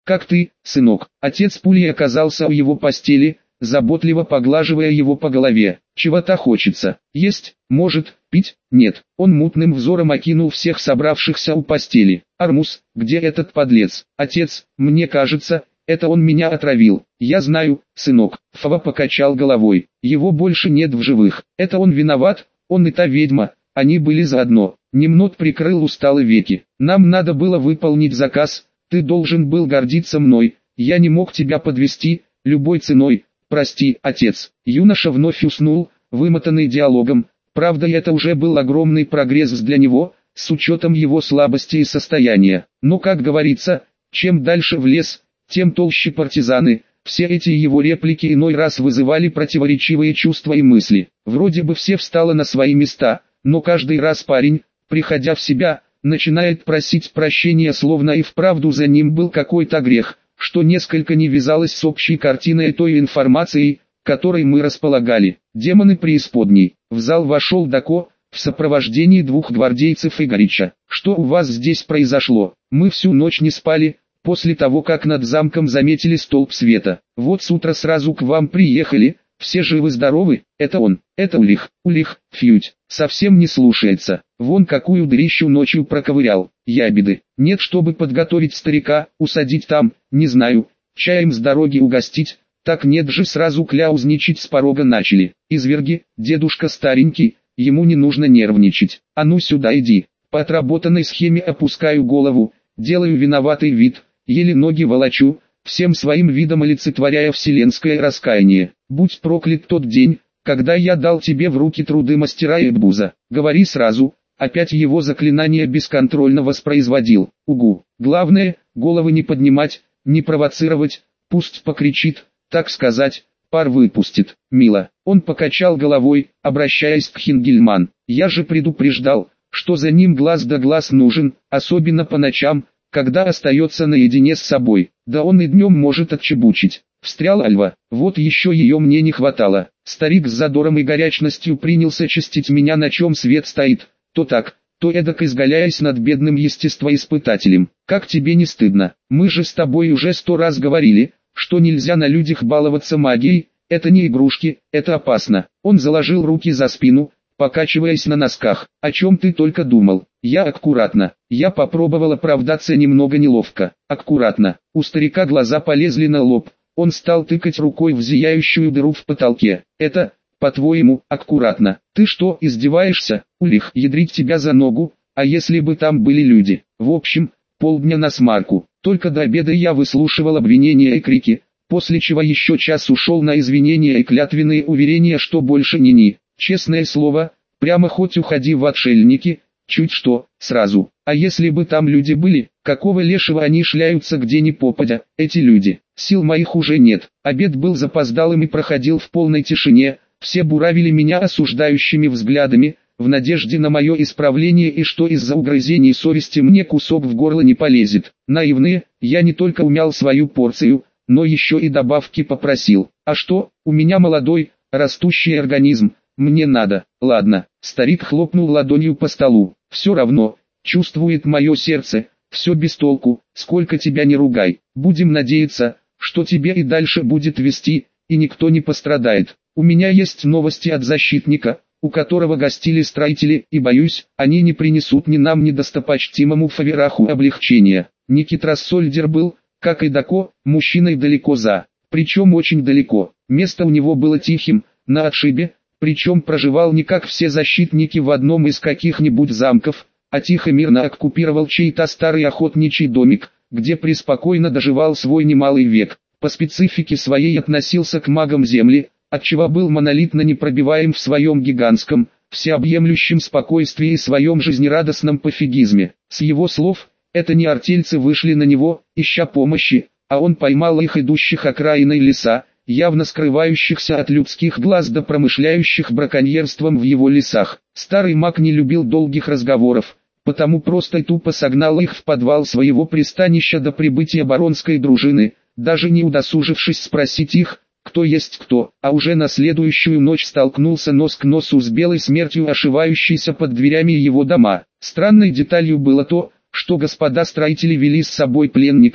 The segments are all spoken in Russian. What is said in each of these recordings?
как ты, сынок». Отец пулей оказался у его постели, заботливо поглаживая его по голове. «Чего-то хочется. Есть, может, пить? Нет». Он мутным взором окинул всех собравшихся у постели. «Армус, где этот подлец?» «Отец, мне кажется, это он меня отравил». «Я знаю, сынок». Фава покачал головой. «Его больше нет в живых. Это он виноват, он и та ведьма, они были заодно». Немнот прикрыл усталые веки. «Нам надо было выполнить заказ, ты должен был гордиться мной, я не мог тебя подвести, любой ценой. Прости, отец». Юноша вновь уснул, вымотанный диалогом. Правда, это уже был огромный прогресс для него, с учетом его слабости и состояния. Но, как говорится, чем дальше в лес, тем толще партизаны. Все эти его реплики иной раз вызывали противоречивые чувства и мысли. Вроде бы все встало на свои места, но каждый раз парень, приходя в себя, начинает просить прощения, словно и вправду за ним был какой-то грех, что несколько не вязалось с общей картиной той информацией, которой мы располагали. Демоны преисподней. В зал вошел Дако, в сопровождении 2 гвардейцев Игорича. «Что у вас здесь произошло? Мы всю ночь не спали, после того как над замком заметили столб света. Вот с утра сразу к вам приехали, все живы-здоровы». «Это он, это Улих, фьють, совсем не слушается. Вон какую дырищу ночью проковырял. Ябеды. Нет, чтобы подготовить старика, усадить там, не знаю, чаем с дороги угостить». Так нет же, сразу кляузничать с порога начали. «Изверги, дедушка старенький, ему не нужно нервничать. А ну сюда иди». По отработанной схеме опускаю голову, делаю виноватый вид, еле ноги волочу, всем своим видом олицетворяя вселенское раскаяние. «Будь проклят тот день, когда я дал тебе в руки труды мастера Эббуза. Говори сразу». Опять его заклинание бесконтрольно воспроизводил. «Угу. Главное, головы не поднимать, не провоцировать, пусть покричит, так сказать, пар выпустит». «Мило». Он покачал головой, обращаясь к Хингельман. «Я же предупреждал, что за ним глаз да глаз нужен, особенно по ночам, когда остается наедине с собой. Да он и днем может отчебучить». Встрял Альва. «Вот еще ее мне не хватало». Старик с задором и горячностью принялся чистить меня, на чем свет стоит, то так, то эдак, изгаляясь над бедным естествоиспытателем. «Как тебе не стыдно? Мы же с тобой уже 100 раз говорили, что нельзя на людях баловаться магией, это не игрушки, это опасно». Он заложил руки за спину, покачиваясь на носках. «О чем ты только думал?» «Я аккуратно». Я попробовал оправдаться немного неловко. «Аккуратно». У старика глаза полезли на лоб, он стал тыкать рукой в зияющую дыру в потолке. «Это, по-твоему, аккуратно? Ты что, издеваешься, Улих? Ядрить тебя за ногу, а если бы там были люди?» В общем, полдня на смарку. Только до обеда я выслушивал обвинения и крики, после чего еще час ушел на извинения и клятвенные уверения, что больше ни-ни. Честное слово, прямо хоть уходи в отшельники, чуть что, сразу. А если бы там люди были, какого лешего они шляются где ни попадя, эти люди? Сил моих уже нет. Обед был запоздалым и проходил в полной тишине, все буравили меня осуждающими взглядами, в надежде на мое исправление и что из-за угрызений совести мне кусок в горло не полезет. Наивные, я не только умял свою порцию, но еще и добавки попросил. А что, у меня молодой, растущий организм, мне надо. Ладно. Старик хлопнул ладонью по столу. «Все равно, чувствует мое сердце, все без толку, сколько тебя не ругай. Будем надеяться, что тебе и дальше будет вести, и никто не пострадает. У меня есть новости от защитника, у которого гостили строители, и боюсь, они не принесут ни нам, ни достопочтимому Фавераху облегчения». Никит Рассольдер был, как и Дако, мужчиной далеко за, причем очень далеко. Место у него было тихим, на отшибе, причем проживал не как все защитники в одном из каких-нибудь замков, а тихо-мирно оккупировал чей-то старый охотничий домик, где преспокойно доживал свой немалый век. По специфике своей относился к магам земли, отчего был монолитно непробиваем в своем гигантском, всеобъемлющем спокойствии и своем жизнерадостном пофигизме. С его слов, это не артельцы вышли на него, ища помощи, а он поймал их, идущих окраиной леса, явно скрывающихся от людских глаз да промышляющих браконьерством в его лесах. Старый маг не любил долгих разговоров, потому просто и тупо согнал их в подвал своего пристанища до прибытия баронской дружины, даже не удосужившись спросить их, кто есть кто, а уже на следующую ночь столкнулся нос к носу с белой смертью, ошивающейся под дверями его дома. Странной деталью было то, что господа строители вели с собой пленника,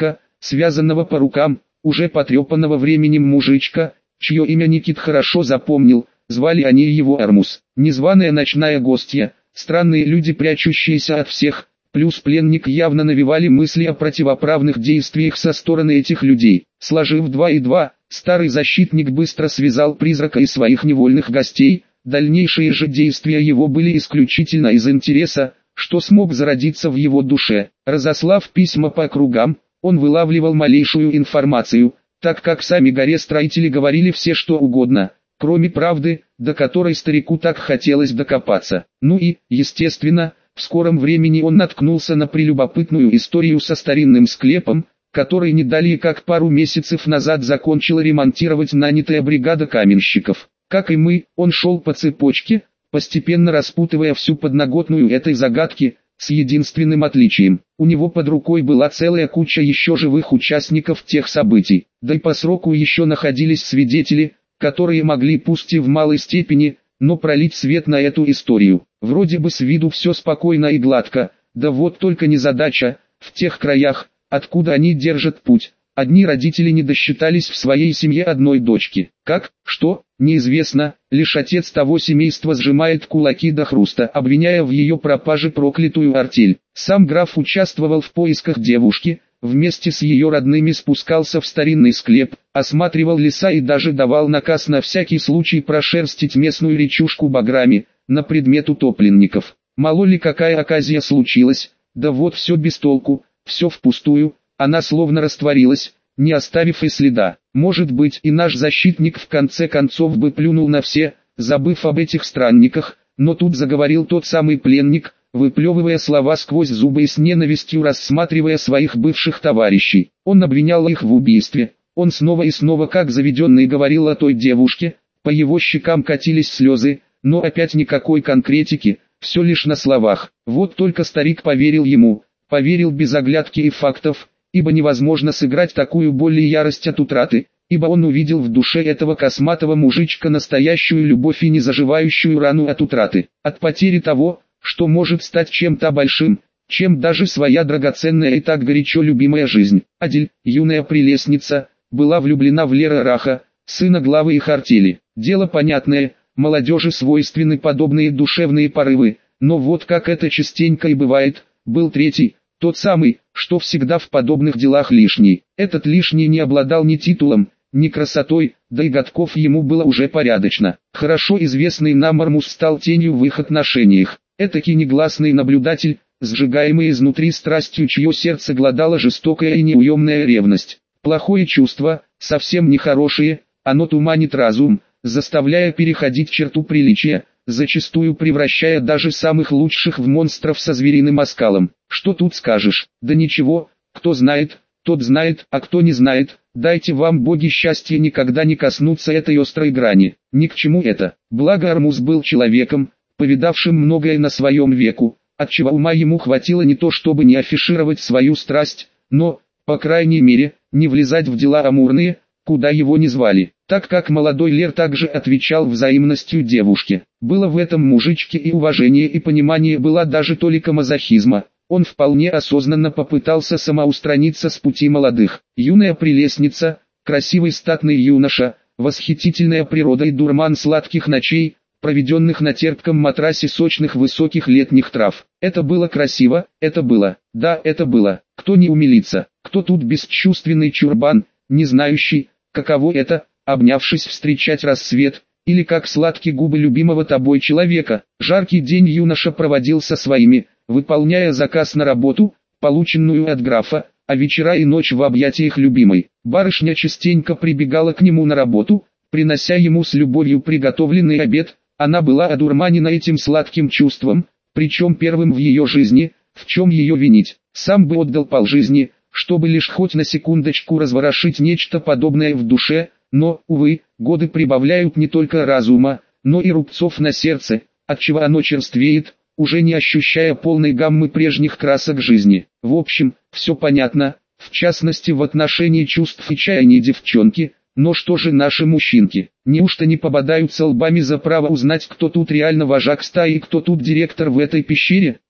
связанного по рукам, уже потрепанного временем мужичка, чье имя Никит хорошо запомнил, звали они его Армуз. Незваная ночная гостья, странные люди, прячущиеся от всех, плюс пленник явно навевали мысли о противоправных действиях со стороны этих людей. Сложив 2 и 2, старый защитник быстро связал призрака и своих невольных гостей. Дальнейшие же действия его были исключительно из интереса, что смог зародиться в его душе. Разослав письма по округам, он вылавливал малейшую информацию, так как сами горе-строители говорили все что угодно, кроме правды, до которой старику так хотелось докопаться. Ну и, естественно, в скором времени он наткнулся на прелюбопытную историю со старинным склепом, который не далее как пару месяцев назад закончила ремонтировать нанятая бригада каменщиков. Как и мы, он шел по цепочке, постепенно распутывая всю подноготную этой загадки, с единственным отличием. У него под рукой была целая куча еще живых участников тех событий, да и по сроку еще находились свидетели, которые могли пусть и в малой степени, но пролить свет на эту историю. Вроде бы с виду все спокойно и гладко, да вот только незадача, в тех краях, откуда они держат путь. Одни родители не досчитались в своей семье одной дочки. Как, что, неизвестно, лишь отец того семейства сжимает кулаки до хруста, обвиняя в ее пропаже проклятую артель. Сам граф участвовал в поисках девушки, вместе с ее родными спускался в старинный склеп, осматривал леса и даже давал наказ на всякий случай прошерстить местную речушку баграми, на предмет утопленников. Мало ли какая оказия случилась, да вот все без толку, все впустую. Она словно растворилась, не оставив и следа. Может быть, и наш защитник в конце концов бы плюнул на все, забыв об этих странниках, но тут заговорил тот самый пленник, выплевывая слова сквозь зубы и с ненавистью рассматривая своих бывших товарищей. Он обвинял их в убийстве. Он снова и снова как заведенный говорил о той девушке, по его щекам катились слезы, но опять никакой конкретики, все лишь на словах. Вот только старик поверил ему, поверил без оглядки и фактов, ибо невозможно сыграть такую боль и ярость от утраты, ибо он увидел в душе этого косматого мужичка настоящую любовь и незаживающую рану от утраты, от потери того, что может стать чем-то большим, чем даже своя драгоценная и так горячо любимая жизнь. Адель, юная прелестница, была влюблена в Лера Раха, сына главы их артели. Дело понятное, молодежи свойственны подобные душевные порывы, но вот как это частенько и бывает, был третий, тот самый, что всегда в подобных делах лишний. Этот лишний не обладал ни титулом, ни красотой, да и годков ему было уже порядочно. Хорошо известный нам Армуз стал тенью в их отношениях. Этакий негласный наблюдатель, сжигаемый изнутри страстью, чье сердце глодала жестокая и неуемная ревность. Плохое чувство, совсем нехорошее, оно туманит разум, заставляя переходить черту приличия, зачастую превращая даже самых лучших в монстров со звериным оскалом. Что тут скажешь? Да ничего, кто знает, тот знает, а кто не знает, дайте вам боги счастья никогда не коснуться этой острой грани. Ни к чему это. Благо Армуз был человеком, повидавшим многое на своем веку, отчего ума ему хватило не то чтобы не афишировать свою страсть, но, по крайней мере, не влезать в дела амурные, куда его не звали, так как молодой Лер также отвечал взаимностью девушке. Было в этом мужичке и уважение, и понимание, была даже толика мазохизма. Он вполне осознанно попытался самоустраниться с пути молодых. Юная прелестница, красивый статный юноша, восхитительная природа и дурман сладких ночей, проведенных на терпком матрасе сочных высоких летних трав. Это было красиво, это было, да, это было. Кто не умилится, кто тут бесчувственный чурбан, не знающий, каково это, обнявшись встречать рассвет, или как сладкие губы любимого тобой человека. Жаркий день юноша проводил со своими, выполняя заказ на работу, полученную от графа, а вечера и ночь в объятиях любимой. Барышня частенько прибегала к нему на работу, принося ему с любовью приготовленный обед. Она была одурманена этим сладким чувством, причем первым в ее жизни, в чем ее винить. Сам бы отдал полжизни, чтобы лишь хоть на секундочку разворошить нечто подобное в душе, но, увы, годы прибавляют не только разума, но и рубцов на сердце, отчего оно черствеет, уже не ощущая полной гаммы прежних красок жизни. В общем, все понятно, в частности в отношении чувств и чаяний девчонки. Но что же наши мужчинки? Неужто не пободаются лбами за право узнать, кто тут реально вожак стаи и кто тут директор в этой пещере?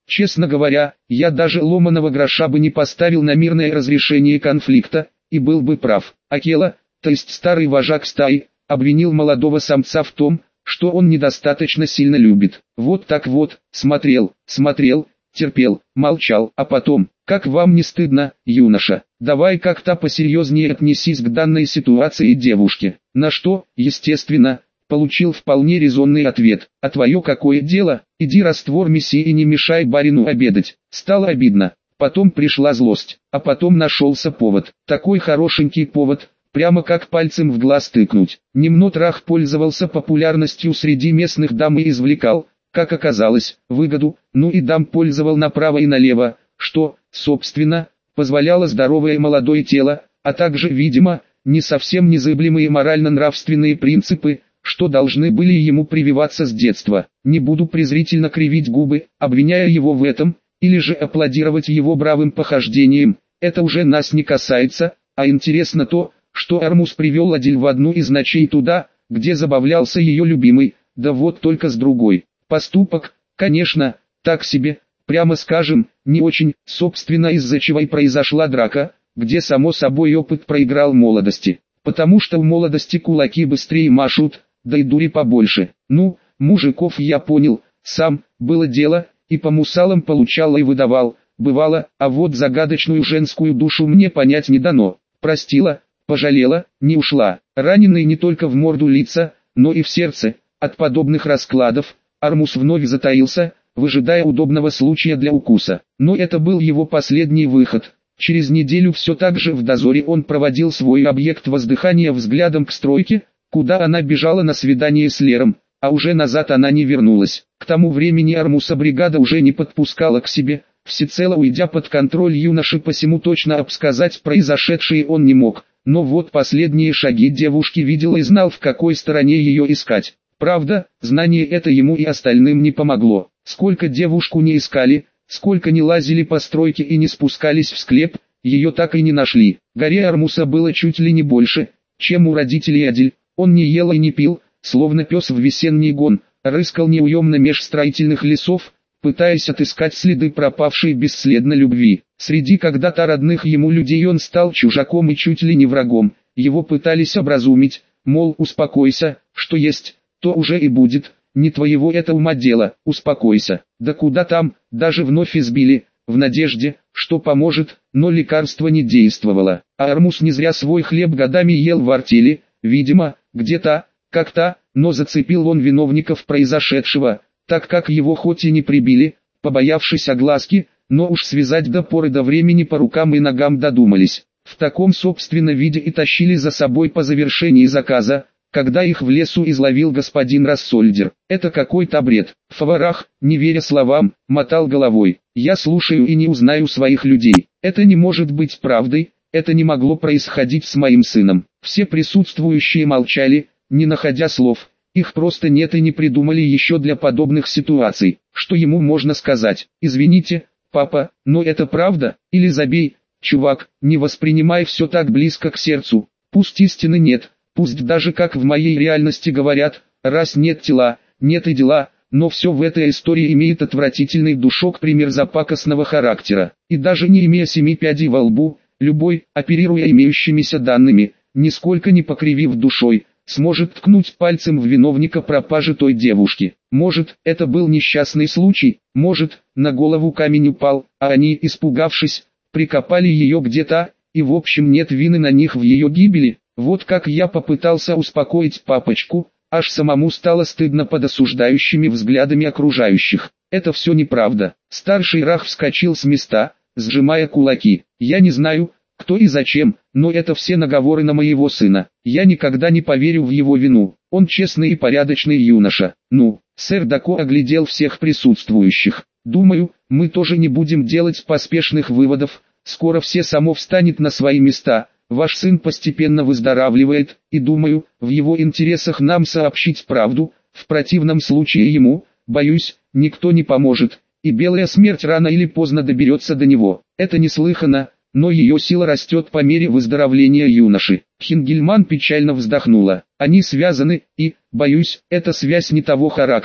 Честно говоря, я даже ломаного гроша бы не поставил на мирное разрешение конфликта, и был бы прав. Акела, то есть старый вожак стаи, обвинил молодого самца в том, что он недостаточно сильно любит. Вот так вот, смотрел, терпел, молчал, а потом, как вам не стыдно, юноша, давай как-то посерьезнее отнесись к данной ситуации девушке. На что, естественно, получил вполне резонный ответ. А твое какое дело, иди раствор месси и не мешай барину обедать. Стало обидно. Потом пришла злость, а потом нашелся повод. Такой хорошенький повод, прямо как пальцем в глаз тыкнуть. Немнотрах пользовался популярностью среди местных дам и извлекал, как оказалось, выгоду, ну и дам пользовал направо и налево, что, собственно, позволяло здоровое молодое тело, а также, видимо, не совсем незыблемые морально-нравственные принципы, что должны были ему прививаться с детства. Не буду презрительно кривить губы, обвиняя его в этом, или же аплодировать его бравым похождениям, это уже нас не касается, а интересно то, что Армус привел Адиль в одну из ночей туда, где забавлялся ее любимый, да вот только с другой. Поступок, конечно, так себе, прямо скажем, не очень, собственно из-за чего и произошла драка, где само собой опыт проиграл молодости, потому что в молодости кулаки быстрее машут, да и дури побольше. Ну, мужиков я понял, сам, было дело, и по мусалам получал и выдавал, бывало, а вот загадочную женскую душу мне понять не дано. Простила, пожалела, не ушла. Раненый не только в морду лица, но и в сердце. От подобных раскладов Армус вновь затаился, выжидая удобного случая для укуса. Но это был его последний выход. Через неделю все так же в дозоре он проводил свой объект воздыхания взглядом к стройке, куда она бежала на свидание с Лером, а уже назад она не вернулась. К тому времени Армуса бригада уже не подпускала к себе, всецело уйдя под контроль юноши, посему точно обсказать произошедшее он не мог. Но вот последние шаги девушки видел и знал, в какой стороне ее искать. Правда, знание это ему и остальным не помогло. Сколько девушку не искали, сколько не лазили по стройке и не спускались в склеп, ее так и не нашли. Горе Армуса было чуть ли не больше, чем у родителей Адиль. Он не ел и не пил, словно пес в весенний гон, рыскал неуемно меж строительных лесов, пытаясь отыскать следы пропавшей бесследно любви. Среди когда-то родных ему людей он стал чужаком и чуть ли не врагом. Его пытались образумить, мол, успокойся, что есть, то уже и будет, не твоего это ума дело, успокойся. Да куда там, даже вновь избили, в надежде, что поможет, но лекарство не действовало. А Армус не зря свой хлеб годами ел в артели, видимо, где-то, как-то, но зацепил он виновников произошедшего, так как его хоть и не прибили, побоявшись огласки, но уж связать до поры до времени по рукам и ногам додумались. В таком собственно виде и тащили за собой по завершении заказа, когда их в лесу изловил господин Рассольдер. Это какой-то бред. Фаварах, не веря словам, мотал головой. Я слушаю и не узнаю своих людей. Это не может быть правдой, это не могло происходить с моим сыном. Все присутствующие молчали, не находя слов. Их просто нет и не придумали еще для подобных ситуаций. Что ему можно сказать? Извините, папа, но это правда? Или забей, чувак, не воспринимай все так близко к сердцу. Пусть истины нет, пусть даже как в моей реальности говорят, раз нет тела, нет и дела, но все в этой истории имеет отвратительный душок примерзапакостного характера. И даже не имея 7 пядей во лбу, любой, оперируя имеющимися данными, нисколько не покривив душой, сможет ткнуть пальцем в виновника пропажи той девушки. Может, это был несчастный случай, может, на голову камень упал, а они, испугавшись, прикопали ее где-то, и в общем нет вины на них в ее гибели. Вот как я попытался успокоить папочку, аж самому стало стыдно под осуждающими взглядами окружающих. Это все неправда. Старший Рах вскочил с места, сжимая кулаки. Я не знаю, кто и зачем, но это все наговоры на моего сына. Я никогда не поверю в его вину. Он честный и порядочный юноша. Ну, сэр Дако оглядел всех присутствующих. Думаю, мы тоже не будем делать поспешных выводов. Скоро все само встанет на свои места. Ваш сын постепенно выздоравливает, и думаю, в его интересах нам сообщить правду. В противном случае ему, боюсь, никто не поможет, и белая смерть рано или поздно доберется до него. Это неслыханно, но ее сила растет по мере выздоровления юноши. Хингельман печально вздохнула. Они связаны, и, боюсь, эта связь не того характера,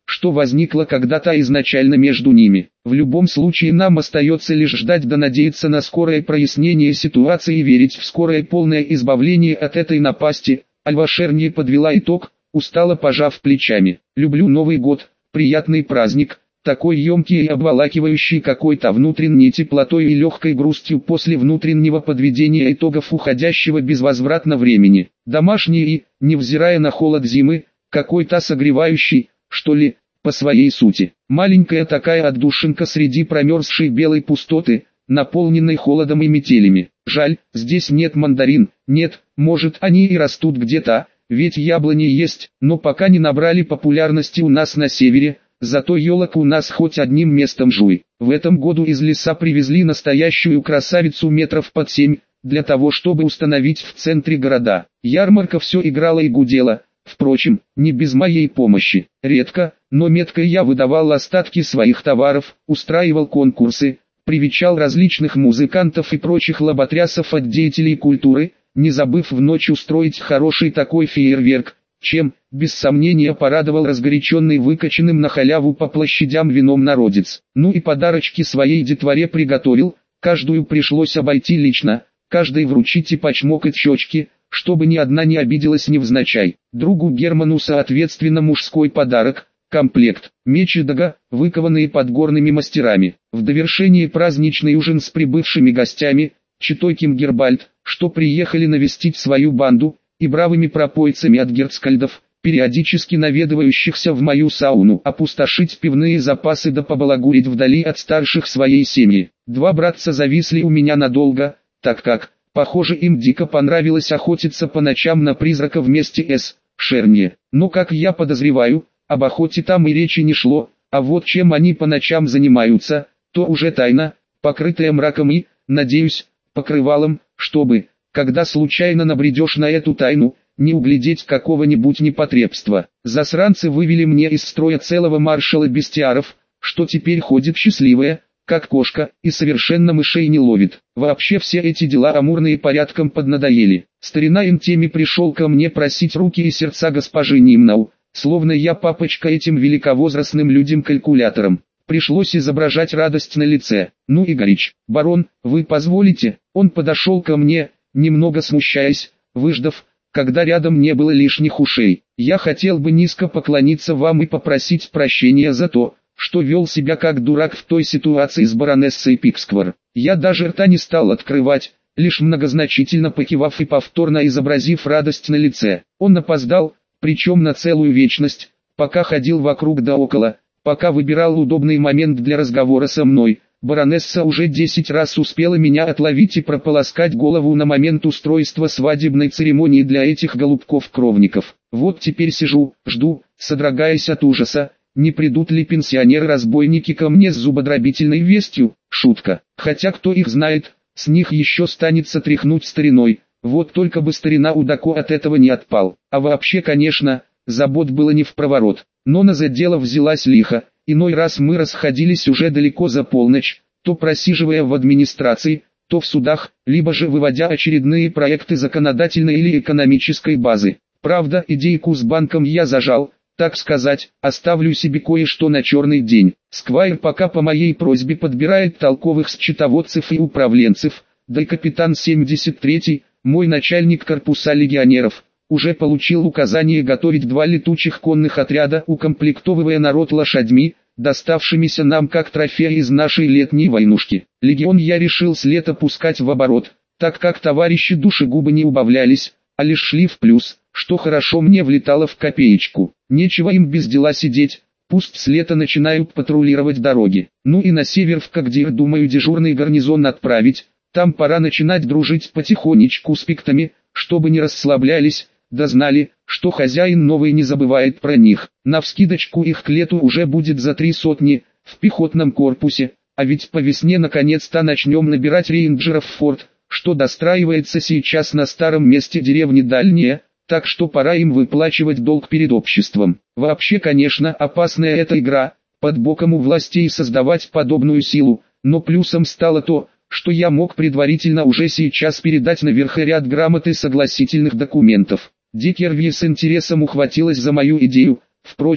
что возникло когда-то изначально между ними. В любом случае нам остается лишь ждать да надеяться на скорое прояснение ситуации и верить в скорое полное избавление от этой напасти. Аль-Башер не подвела итог, устало пожав плечами. Люблю Новый год, приятный праздник, такой емкий и обволакивающий какой-то внутренней теплотой и легкой грустью после внутреннего подведения итогов уходящего безвозвратно времени. Домашний и, невзирая на холод зимы, какой-то согревающий, что ли, по своей сути. Маленькая такая отдушинка среди промерзшей белой пустоты, наполненной холодом и метелями. Жаль, здесь нет мандарин, нет, может они и растут где-то, ведь яблони есть, но пока не набрали популярности у нас на севере, зато елок у нас хоть одним местом жуй. В этом году из леса привезли настоящую красавицу метров под 7, для того чтобы установить в центре города. Ярмарка все играла и гудела, впрочем, не без моей помощи. Редко, но метко я выдавал остатки своих товаров, устраивал конкурсы, привечал различных музыкантов и прочих лоботрясов от деятелей культуры, не забыв в ночь устроить хороший такой фейерверк, чем, без сомнения, порадовал разгоряченный выкачанным на халяву по площадям вином народец. Ну и подарочки своей детворе приготовил, каждую пришлось обойти лично, каждой вручить и почмокать щечки, чтобы ни одна не обиделась невзначай. Другу Герману соответственно мужской подарок, комплект, меч и дага, выкованные подгорными мастерами. В довершение праздничный ужин с прибывшими гостями, читой Кимгербальд, что приехали навестить свою банду, и бравыми пропойцами от герцкальдов, периодически наведывающихся в мою сауну, опустошить пивные запасы да побалагурить вдали от старших своей семьи. Два братца зависли у меня надолго, так как, похоже, им дико понравилось охотиться по ночам на призрака вместе с Шерни. Но как я подозреваю, об охоте там и речи не шло, а вот чем они по ночам занимаются, то уже тайна, покрытая мраком и, надеюсь, покрывалом, чтобы, когда случайно набредешь на эту тайну, не углядеть какого-нибудь непотребства. Засранцы вывели мне из строя целого маршала бестиаров, что теперь ходит счастливая, как кошка, и совершенно мышей не ловит. Вообще все эти дела амурные порядком поднадоели. Старина Интеми пришел ко мне просить руки и сердца госпожи Нимнау, словно я папочка этим великовозрастным людям-калькуляторам. Пришлось изображать радость на лице. Ну и горич. «Барон, вы позволите?» Он подошел ко мне, немного смущаясь, выждав, когда рядом не было лишних ушей. «Я хотел бы низко поклониться вам и попросить прощения за то, что вел себя как дурак в той ситуации с баронессой Пиксквар. Я даже рта не стал открывать, лишь многозначительно покивав и повторно изобразив радость на лице. Он опоздал, причем на целую вечность, пока ходил вокруг да около, пока выбирал удобный момент для разговора со мной. Баронесса уже 10 раз успела меня отловить и прополоскать голову на момент устройства свадебной церемонии для этих голубков-кровников. Вот теперь сижу, жду, содрогаясь от ужаса, не придут ли пенсионеры-разбойники ко мне с зубодробительной вестью. Шутка. Хотя кто их знает, с них еще станется тряхнуть стариной. Вот только бы старина Удако от этого не отпал. А вообще, конечно, забот было не впроворот. Но на дело взялась лихо. Иной раз мы расходились уже далеко за полночь, то просиживая в администрации, то в судах, либо же выводя очередные проекты законодательной или экономической базы. Правда, идейку с банком я зажал, так сказать, оставлю себе кое-что на черный день. Сквайр пока по моей просьбе подбирает толковых счетоводцев и управленцев, да и капитан 73-й, мой начальник корпуса легионеров, уже получил указание готовить 2 летучих конных отряда, укомплектовывая народ лошадьми, доставшимися нам как трофеи из нашей летней войнушки. Легион я решил с лета пускать в оборот, так как товарищи душегубы не убавлялись, а лишь шли в плюс, что хорошо мне влетало в копеечку. Нечего им без дела сидеть, пусть с лета начинают патрулировать дороги. Ну и на север в Кагдир думаю дежурный гарнизон отправить, там пора начинать дружить потихонечку с пиктами, чтобы не расслаблялись, да знали, что хозяин новый не забывает про них. Навскидочку их к лету уже будет за 300 в пехотном корпусе, а ведь по весне наконец-то начнем набирать рейнджеров в форт, что достраивается сейчас на старом месте деревни Дальняя, так что пора им выплачивать долг перед обществом. Вообще, конечно, опасная эта игра, под боком у властей создавать подобную силу, но плюсом стало то, что я мог предварительно уже сейчас передать наверх ряд грамот и согласительных документов. Дикерви с интересом ухватилась за мою идею, впрочем,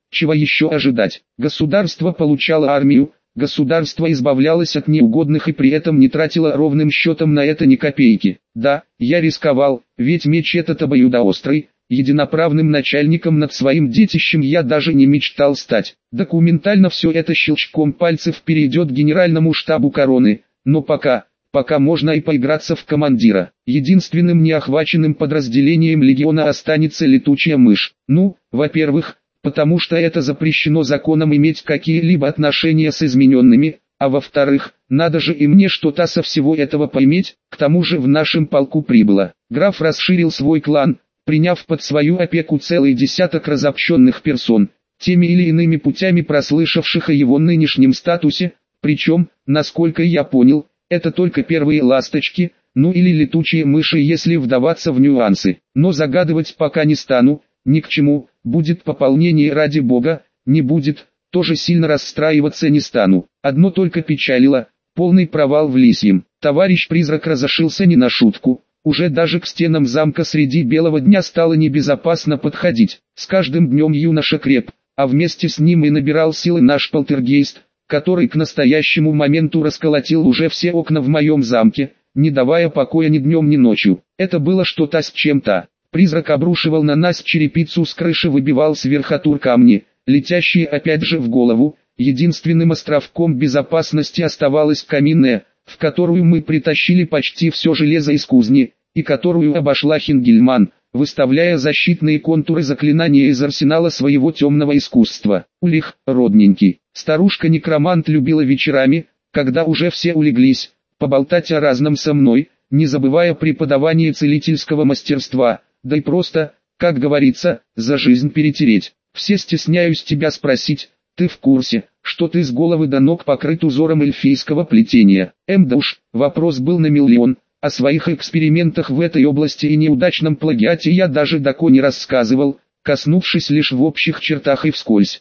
Чего еще ожидать? Государство получало армию, государство избавлялось от неугодных и при этом не тратило ровным счетом на это ни копейки. Да, я рисковал, ведь меч этот обоюдоострый. Единоправным начальником над своим детищем я даже не мечтал стать. Документально все это щелчком пальцев перейдет генеральному штабу короны, но пока можно и поиграться в командира. Единственным неохваченным подразделением легиона останется летучая мышь. Ну, во-первых, потому что это запрещено законом иметь какие-либо отношения с измененными, а во-вторых, надо же и мне что-то со всего этого поиметь, к тому же в нашем полку прибыло. Граф расширил свой клан, приняв под свою опеку целый десяток разобщенных персон, теми или иными путями прослышавших о его нынешнем статусе, причем, насколько я понял, это только первые ласточки, ну или летучие мыши, если вдаваться в нюансы. Но загадывать пока не стану, ни к чему, будет пополнение ради бога, не будет, тоже сильно расстраиваться не стану. Одно только печалило, полный провал в лисьем. Товарищ-призрак разошелся не на шутку. Уже даже к стенам замка среди белого дня стало небезопасно подходить. С каждым днем юноша креп, а вместе с ним и набирал силы наш полтергейст, который к настоящему моменту расколотил уже все окна в моем замке, не давая покоя ни днем ни ночью. Это было что-то с чем-то. Призрак обрушивал на нас черепицу с крыши, выбивал с верхотур камни, летящие опять же в голову. Единственным островком безопасности оставалась каминная, в которую мы притащили почти все железо из кузни, и которую обошла Хингельман, выставляя защитные контуры заклинания из арсенала своего темного искусства. Улих, родненький. Старушка-некромант любила вечерами, когда уже все улеглись, поболтать о разном со мной, не забывая преподавания целительского мастерства, да и просто, как говорится, за жизнь перетереть. Все стесняюсь тебя спросить, ты в курсе, что ты с головы до ног покрыт узором эльфийского плетения? Да уж, вопрос был на миллион. О своих экспериментах в этой области и неудачном плагиате я даже Дако не рассказывал, коснувшись лишь в общих чертах и вскользь.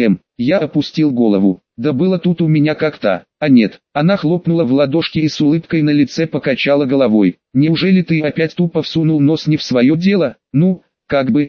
Я опустил голову. Да было тут у меня как-то. А нет, она хлопнула в ладошки и с улыбкой на лице покачала головой. Неужели ты опять тупо всунул нос не в свое дело? Ну, как бы,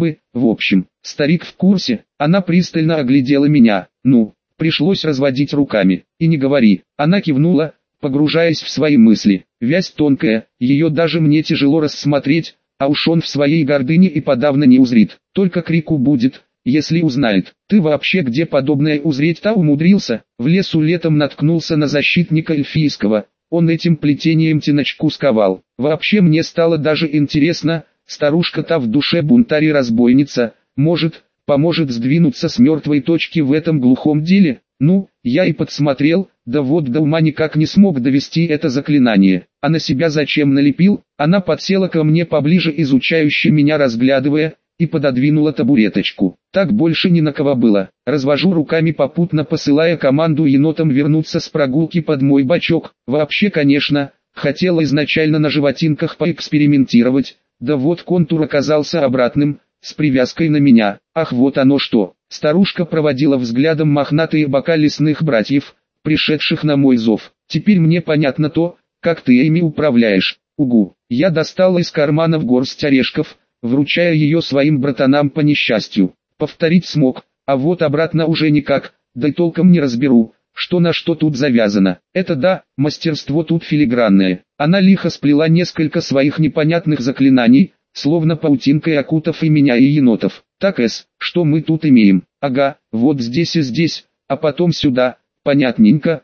в общем, старик в курсе. Она пристально оглядела меня. Ну, пришлось разводить руками. И не говори. Она кивнула, погружаясь в свои мысли. Вязь тонкая, ее даже мне тяжело рассмотреть, а уж он в своей гордыне и подавно не узрит. Только крику будет, если узнает. Ты вообще где подобное узреть-то умудрился? В лесу летом наткнулся на защитника эльфийского. Он этим плетением тяночку сковал. Вообще мне стало даже интересно, старушка-то в душе бунтарь и разбойница, может, поможет сдвинуться с мертвой точки в этом глухом деле? Ну, я и подсмотрел, да вот до ума никак не смог довести это заклинание. А на себя зачем налепил? Она подсела ко мне поближе, изучающе меня разглядывая, и пододвинула табуреточку. Так больше ни на кого было. Развожу руками, попутно посылая команду енотам вернуться с прогулки под мой бочок. Вообще, конечно, хотела изначально на животинках поэкспериментировать, да вот контур оказался обратным, с привязкой на меня. Ах, вот оно что. Старушка проводила взглядом мохнатые бока лесных братьев, пришедших на мой зов. Теперь мне понятно то, как ты ими управляешь. Угу. Я достала из карманов горсть орешков, вручая ее своим братанам по несчастью. Повторить смог, а вот обратно уже никак, да и толком не разберу, что на что тут завязано. Это да, мастерство тут филигранное. Она лихо сплела несколько своих непонятных заклинаний, словно паутинкой окутав и меня, и енотов. Так, что мы тут имеем? Ага, вот здесь и здесь, а потом сюда. Понятненько.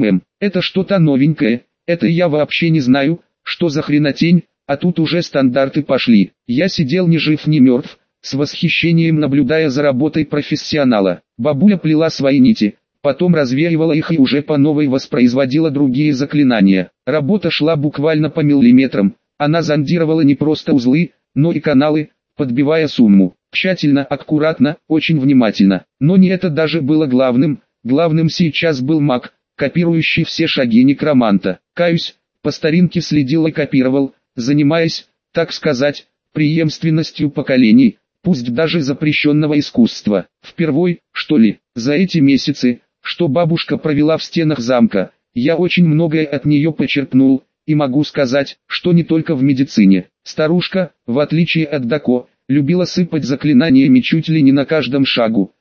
Это что-то новенькое, это я вообще не знаю, что за хренотень, а тут уже стандарты пошли. Я сидел ни жив ни мертв, с восхищением наблюдая за работой профессионала. Бабуля плела свои нити, потом развеивала их и уже по новой воспроизводила другие заклинания. Работа шла буквально по миллиметрам. Она зондировала не просто узлы, но и каналы, подбивая сумму. Тщательно, аккуратно, очень внимательно. Но не это даже было главным. Главным сейчас был маг, копирующий все шаги некроманта. Каюсь, по старинке следил и копировал, занимаясь, так сказать, преемственностью поколений, пусть даже запрещенного искусства. Впервой, что ли, за эти месяцы, что бабушка провела в стенах замка, я очень многое от нее почерпнул, и могу сказать, что не только в медицине. Старушка, в отличие от Дако, любила сыпать заклинаниями чуть ли не на каждом шагу,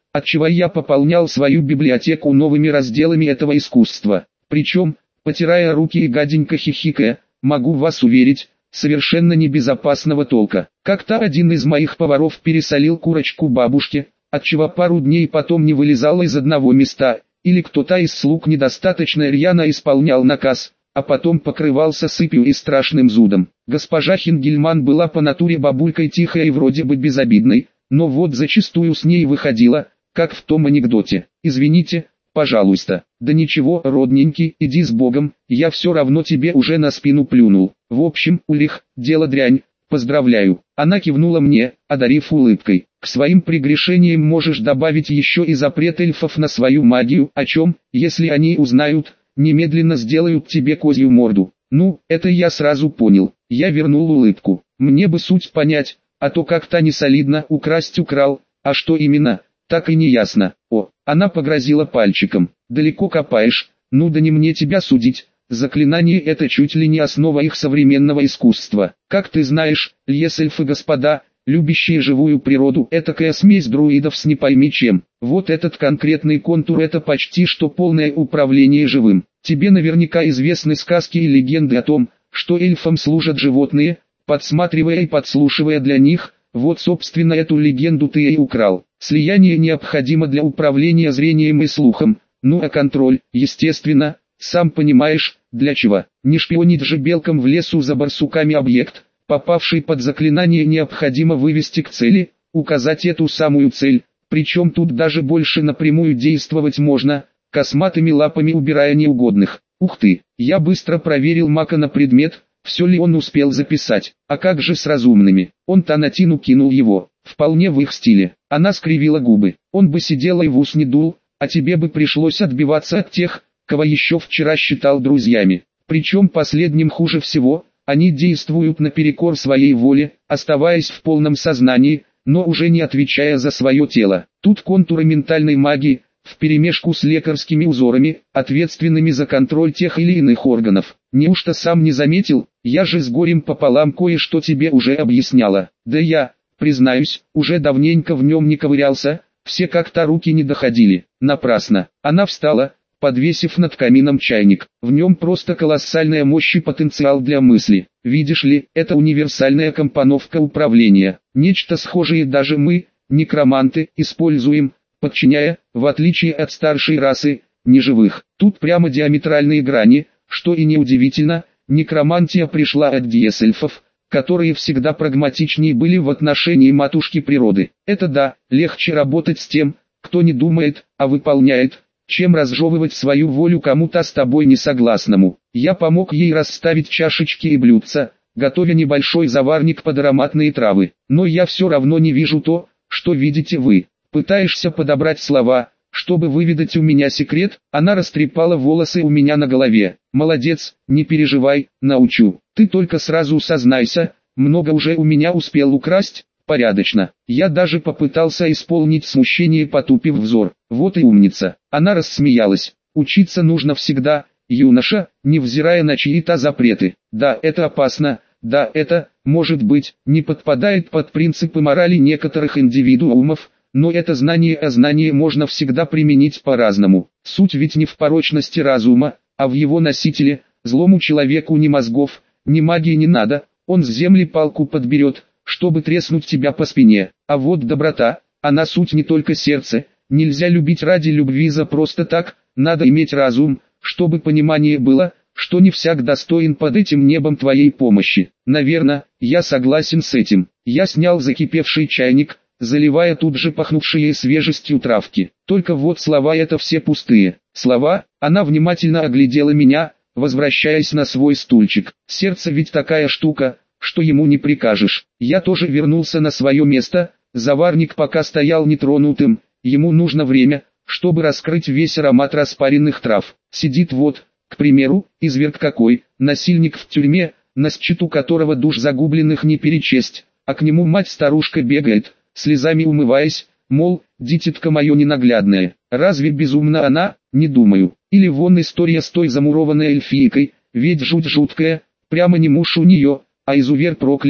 отчего я пополнял свою библиотеку новыми разделами этого искусства. Причем, потирая руки и гаденько хихикая, могу вас уверить, совершенно небезопасного толка. Как-то один из моих поваров пересолил курочку бабушке, отчего пару дней потом не вылезала из одного места, или кто-то из слуг недостаточно рьяно исполнял наказ, а потом покрывался сыпью и страшным зудом. Госпожа Хингельман была по натуре бабулькой тихой и вроде бы безобидной, но вот зачастую с ней выходила, как в том анекдоте: «Извините, пожалуйста». «Да ничего, родненький, иди с Богом, я все равно тебе уже на спину плюнул. В общем, Ульрих, дело дрянь, поздравляю». Она кивнула мне, одарив улыбкой. «К своим прегрешениям можешь добавить еще и запрет эльфов на свою магию, о чем, если они узнают, немедленно сделают тебе козью морду». Ну, это я сразу понял. Я вернул улыбку. Мне бы суть понять, а то как-то не солидно: украсть украл, а что именно, так и не ясно. О, она погрозила пальчиком. «Далеко копаешь, ну да не мне тебя судить. Заклинание — это чуть ли не основа их современного искусства. Как ты знаешь, лес-эльфы господа, любящие живую природу, этакая смесь друидов с не пойми чем. Вот этот конкретный контур — это почти что полное управление живым. Тебе наверняка известны сказки и легенды о том, что эльфам служат животные, подсматривая и подслушивая для них. Вот собственно эту легенду ты и украл. Слияние необходимо для управления зрением и слухом, ну а контроль, естественно, сам понимаешь, для чего. Не шпионить же белкам в лесу за барсуками. Объект, попавший под заклинание, необходимо вывести к цели, указать эту самую цель, причем тут даже больше напрямую действовать можно, косматыми лапами убирая неугодных. Ух ты, я быстро проверил Мака на предмет, все ли он успел записать. А как же с разумными? Он-то на Тину кинул его, вполне в их стиле. Она скривила губы. Он бы сидел и в ус не дул, а тебе бы пришлось отбиваться от тех, кого еще вчера считал друзьями. Причем последним хуже всего, они действуют наперекор своей воле, оставаясь в полном сознании, но уже не отвечая за свое тело. Тут контуры ментальной магии, вперемешку с лекарскими узорами, ответственными за контроль тех или иных органов. Неужто сам не заметил? Я же с горем пополам кое-что тебе уже объясняла. Да я, признаюсь, уже давненько в нем не ковырялся, все как-то руки не доходили. Напрасно. Она встала, подвесив над камином чайник. В нем просто колоссальная мощь и потенциал для мысли. Видишь ли, это универсальная компоновка управления. Нечто схожее даже мы, некроманты, используем, подчиняя, в отличие от старшей расы, неживых. Тут прямо диаметральные грани, что и неудивительно, некромантия пришла от диесельфов, которые всегда прагматичнее были в отношении матушки природы. Это да, легче работать с тем, кто не думает, а выполняет, чем разжевывать свою волю кому-то с тобой несогласному. Я помог ей расставить чашечки и блюдца, готовя небольшой заварник под ароматные травы. Но я все равно не вижу то, что видите вы. Пытаешься подобрать слова, чтобы выведать у меня секрет? Она растрепала волосы у меня на голове. Молодец, не переживай, научу. Ты только сразу сознайся, много уже у меня успел украсть? Порядочно. Я даже попытался исполнить смущение, потупив взор. Вот и умница. Она рассмеялась. Учиться нужно всегда, юноша, невзирая на чьи-то запреты. Да, это опасно. Да, это, может быть, не подпадает под принципы морали некоторых индивидуумов, но это знание, а знание можно всегда применить по-разному. Суть ведь не в порочности разума, а в его носителе. Злому человеку ни мозгов, ни магии не надо, он с земли палку подберет, чтобы треснуть тебя по спине. А вот доброта, она суть не только сердце, нельзя любить ради любви за просто так, надо иметь разум, чтобы понимание было, что не всяк достоин под этим небом твоей помощи. Наверное, я согласен с этим. Я снял закипевший чайник, заливая тут же пахнувшие свежестью травки. Только вот слова это все пустые. Слова, она внимательно оглядела меня, возвращаясь на свой стульчик. Сердце ведь такая штука, что ему не прикажешь. Я тоже вернулся на свое место, заварник пока стоял нетронутым, ему нужно время, чтобы раскрыть весь аромат распаренных трав. Сидит вот, к примеру, изверг какой, насильник в тюрьме, на счету которого душ загубленных не перечесть, а к нему мать-старушка бегает, слезами умываясь, мол, дитятка мое ненаглядное. Разве безумна она? Не думаю. Или вон история с той замурованной эльфийкой, ведь жуть жуткая, прямо не муж у нее, а изувер проклятый,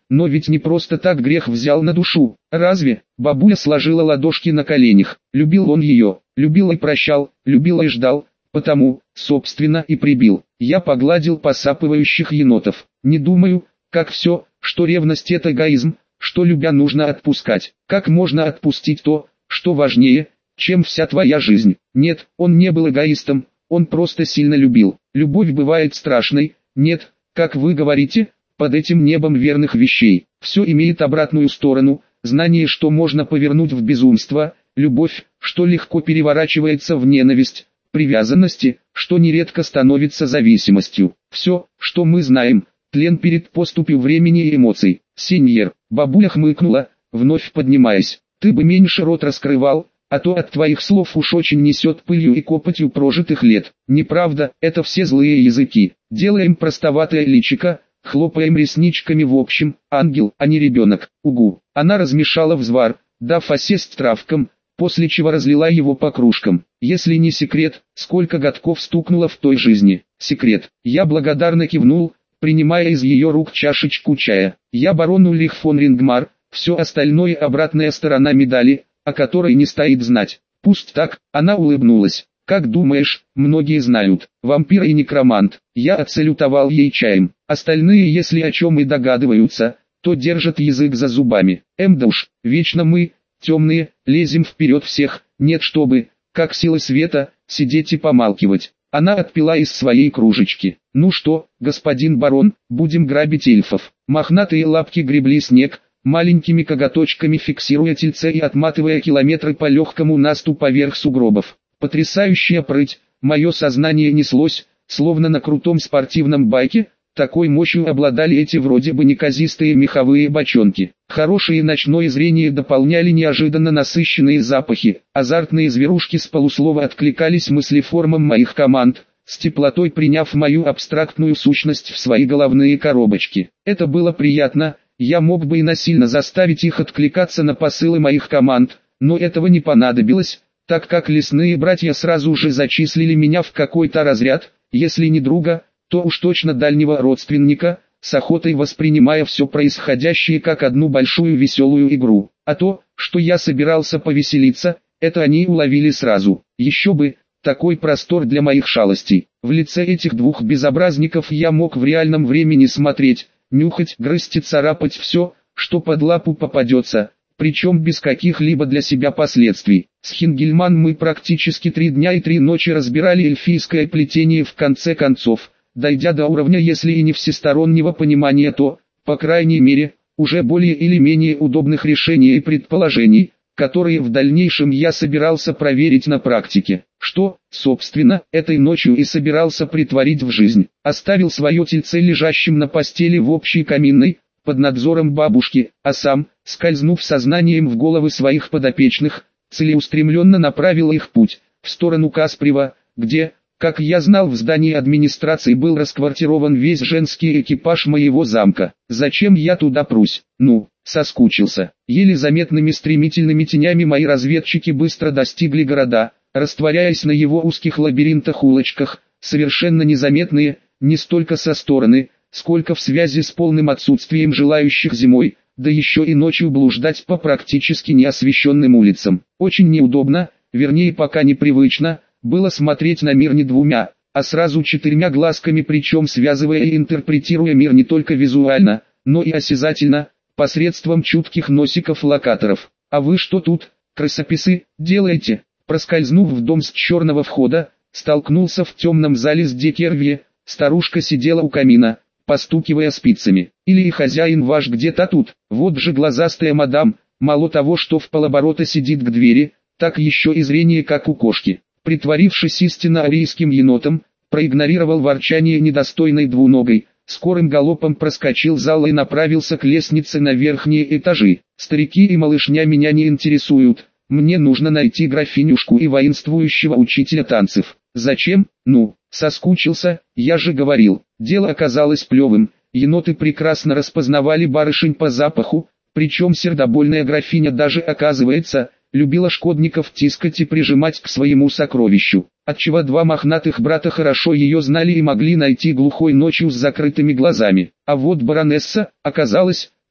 но ведь не просто так грех взял на душу, разве? Бабуля сложила ладошки на коленях. Любил он ее, любил и прощал, любил и ждал, потому, собственно, и прибил. Я погладил посапывающих енотов. Не думаю, как все, что ревность это эгоизм, что любя нужно отпускать. Как можно отпустить то, что важнее, чем вся твоя жизнь? Нет, он не был эгоистом, он просто сильно любил. Любовь бывает страшной, нет, как вы говорите, под этим небом верных вещей. Все имеет обратную сторону, знание, что можно повернуть в безумство, любовь, что легко переворачивается в ненависть, привязанности, что нередко становится зависимостью. Все, что мы знаем, тлен перед поступью времени и эмоций. Сеньор, бабуля хмыкнула, вновь поднимаясь, ты бы меньше рот раскрывал, а то от твоих слов уж очень несет пылью и копотью прожитых лет. Неправда, это все злые языки. Делаем простоватое личико, хлопаем ресничками в общем, ангел, а не ребенок. Угу. Она размешала взвар, дав осесть травкам, после чего разлила его по кружкам. Если не секрет, сколько годков стукнуло в той жизни. Секрет. Я благодарно кивнул, принимая из ее рук чашечку чая. Я барон Ульрих фон Рингмар, все остальное обратная сторона медали, о которой не стоит знать. Пусть так, она улыбнулась. Как думаешь, многие знают, вампир и некромант. Я отсалютовал ей чаем. Остальные, если о чем и догадываются, то держат язык за зубами. Да уж, вечно мы, темные, лезем вперед всех, нет чтобы, как силы света, сидеть и помалкивать. Она отпила из своей кружечки. Ну что, господин барон, будем грабить эльфов. Мохнатые лапки гребли снег, маленькими коготочками фиксируя тельце и отматывая километры по легкому насту поверх сугробов. Потрясающая прыть, мое сознание неслось, словно на крутом спортивном байке, такой мощью обладали эти вроде бы неказистые меховые бочонки. Хорошее ночное зрение дополняли неожиданно насыщенные запахи, азартные зверушки с полуслова откликались мыслеформам моих команд, с теплотой приняв мою абстрактную сущность в свои головные коробочки. Это было приятно, я мог бы и насильно заставить их откликаться на посылы моих команд, но этого не понадобилось, так как лесные братья сразу же зачислили меня в какой-то разряд, если не друга, то уж точно дальнего родственника, с охотой воспринимая все происходящее как одну большую веселую игру. А то, что я собирался повеселиться, это они уловили сразу. Еще бы, такой простор для моих шалостей. В лице этих двух безобразников я мог в реальном времени смотреть, нюхать, грызть и царапать все, что под лапу попадется, причем без каких-либо для себя последствий. С Хингельман мы практически 3 дня и 3 ночи разбирали эльфийское плетение, в конце концов, дойдя до уровня, если и не всестороннего понимания, то, по крайней мере, уже более или менее удобных решений и предположений, которые в дальнейшем я собирался проверить на практике. Что, собственно, этой ночью и собирался притворить в жизнь. Оставил свое тельце лежащим на постели в общей каминной, под надзором бабушки, а сам, скользнув сознанием в головы своих подопечных, целеустремленно направил их путь, в сторону Каспрева, где, как я знал, в здании администрации был расквартирован весь женский экипаж моего замка. Зачем я туда прусь? Ну, соскучился. Еле заметными стремительными тенями мои разведчики быстро достигли города, растворяясь на его узких лабиринтах-улочках, совершенно незаметные, не столько со стороны, сколько в связи с полным отсутствием желающих зимой, да еще и ночью блуждать по практически неосвещенным улицам. Очень неудобно, вернее пока непривычно, было смотреть на мир не 2, а сразу 4 глазками, причем связывая и интерпретируя мир не только визуально, но и осязательно, посредством чутких носиков-локаторов. А вы что тут, красописы, делаете? Проскользнув в дом с черного входа, столкнулся в темном зале с Декерви. Старушка сидела у камина, постукивая спицами. Или и хозяин ваш где-то тут. Вот же глазастая мадам, мало того, что в полоборота сидит к двери, так еще и зрение как у кошки. Притворившись истинно арийским енотом, проигнорировал ворчание недостойной двуногой, скорым галопом проскочил зал и направился к лестнице на верхние этажи. Старики и малышня меня не интересуют, мне нужно найти графинюшку и воинствующего учителя танцев. Зачем? Ну, соскучился, я же говорил. Дело оказалось плевым, еноты прекрасно распознавали барышень по запаху, причем сердобольная графиня даже, оказывается, любила шкодников тискать и прижимать к своему сокровищу, отчего 2 мохнатых брата хорошо ее знали и могли найти глухой ночью с закрытыми глазами. А вот баронесса, оказалось,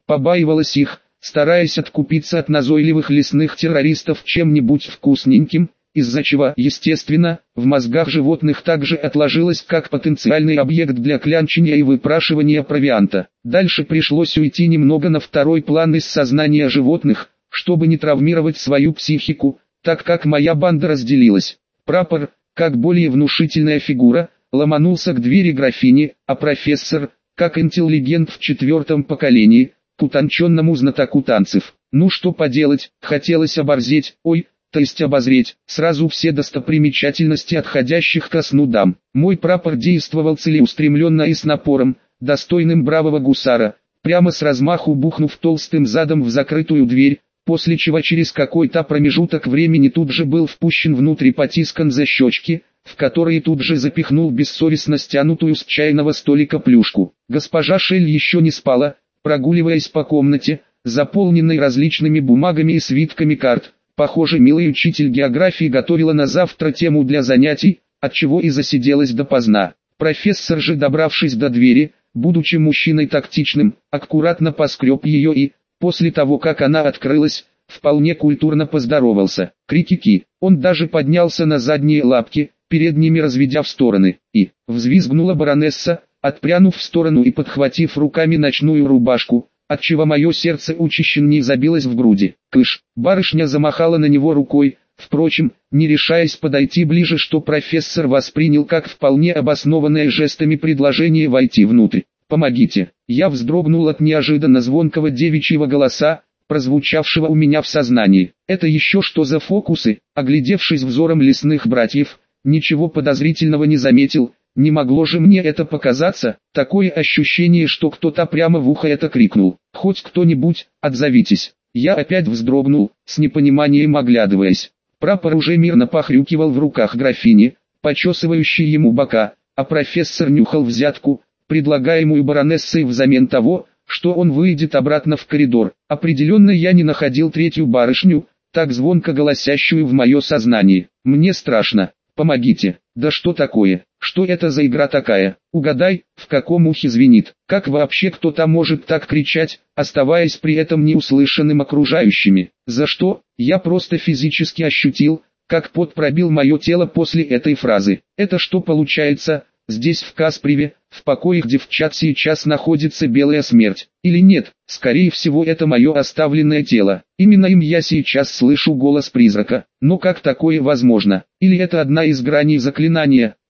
побаивалась их, стараясь откупиться от назойливых лесных террористов чем-нибудь вкусненьким, из-за чего, естественно, в мозгах животных также отложилось как потенциальный объект для клянчения и выпрашивания провианта. Дальше пришлось уйти немного на второй план из сознания животных, чтобы не травмировать свою психику, так как моя банда разделилась. Прапор, как более внушительная фигура, ломанулся к двери графини, а профессор, как интеллигент в 4-м поколении, к утонченному знатоку танцев. Ну что поделать, хотелось оборзеть, то есть обозреть, сразу все достопримечательности отходящих ко сну дам. Мой прапор действовал целеустремленно и с напором, достойным бравого гусара, прямо с размаху бухнув толстым задом в закрытую дверь, после чего через какой-то промежуток времени тут же был впущен внутрь и потискан за щечки, в которые тут же запихнул бессовестно стянутую с чайного столика плюшку. Госпожа Шель еще не спала, прогуливаясь по комнате, заполненной различными бумагами и свитками карт. Похоже, милый учитель географии готовила на завтра тему для занятий, отчего и засиделась допоздна. Профессор же, добравшись до двери, будучи мужчиной тактичным, аккуратно поскреб ее и, после того как она открылась, вполне культурно поздоровался. Крикики. Он даже поднялся на задние лапки, передними разведя в стороны, и взвизгнула баронесса, отпрянув в сторону и подхватив руками ночную рубашку, отчего мое сердце учащенней забилось в груди. Кыш! Барышня замахала на него рукой, впрочем, не решаясь подойти ближе, что профессор воспринял как вполне обоснованное жестами предложение войти внутрь. «Помогите!» Я вздрогнул от неожиданно звонкого девичьего голоса, прозвучавшего у меня в сознании. «Это еще что за фокусы?» Оглядевшись взором лесных братьев, ничего подозрительного не заметил. Не могло же мне это показаться, такое ощущение, что кто-то прямо в ухо это крикнул. «Хоть кто-нибудь, отзовитесь!» Я опять вздрогнул, с непониманием оглядываясь. Прапор уже мирно похрюкивал в руках графини, почесывающей ему бока, а профессор нюхал взятку, предлагаемую баронессой взамен того, что он выйдет обратно в коридор. Определенно я не находил третью барышню, так звонко голосящую в мое сознание. «Мне страшно, помогите!» «Да что такое? Что это за игра такая? Угадай, в каком ухе звенит? Как вообще кто-то может так кричать, оставаясь при этом неуслышанным окружающими? За что?» Я просто физически ощутил, как пот пробил мое тело после этой фразы. Это что получается, здесь в Касприве, в покоях девчат сейчас находится белая смерть? Или нет? Скорее всего это мое оставленное тело. Именно им я сейчас слышу голос призрака. Но как такое возможно? Или это одна из граней заклинания?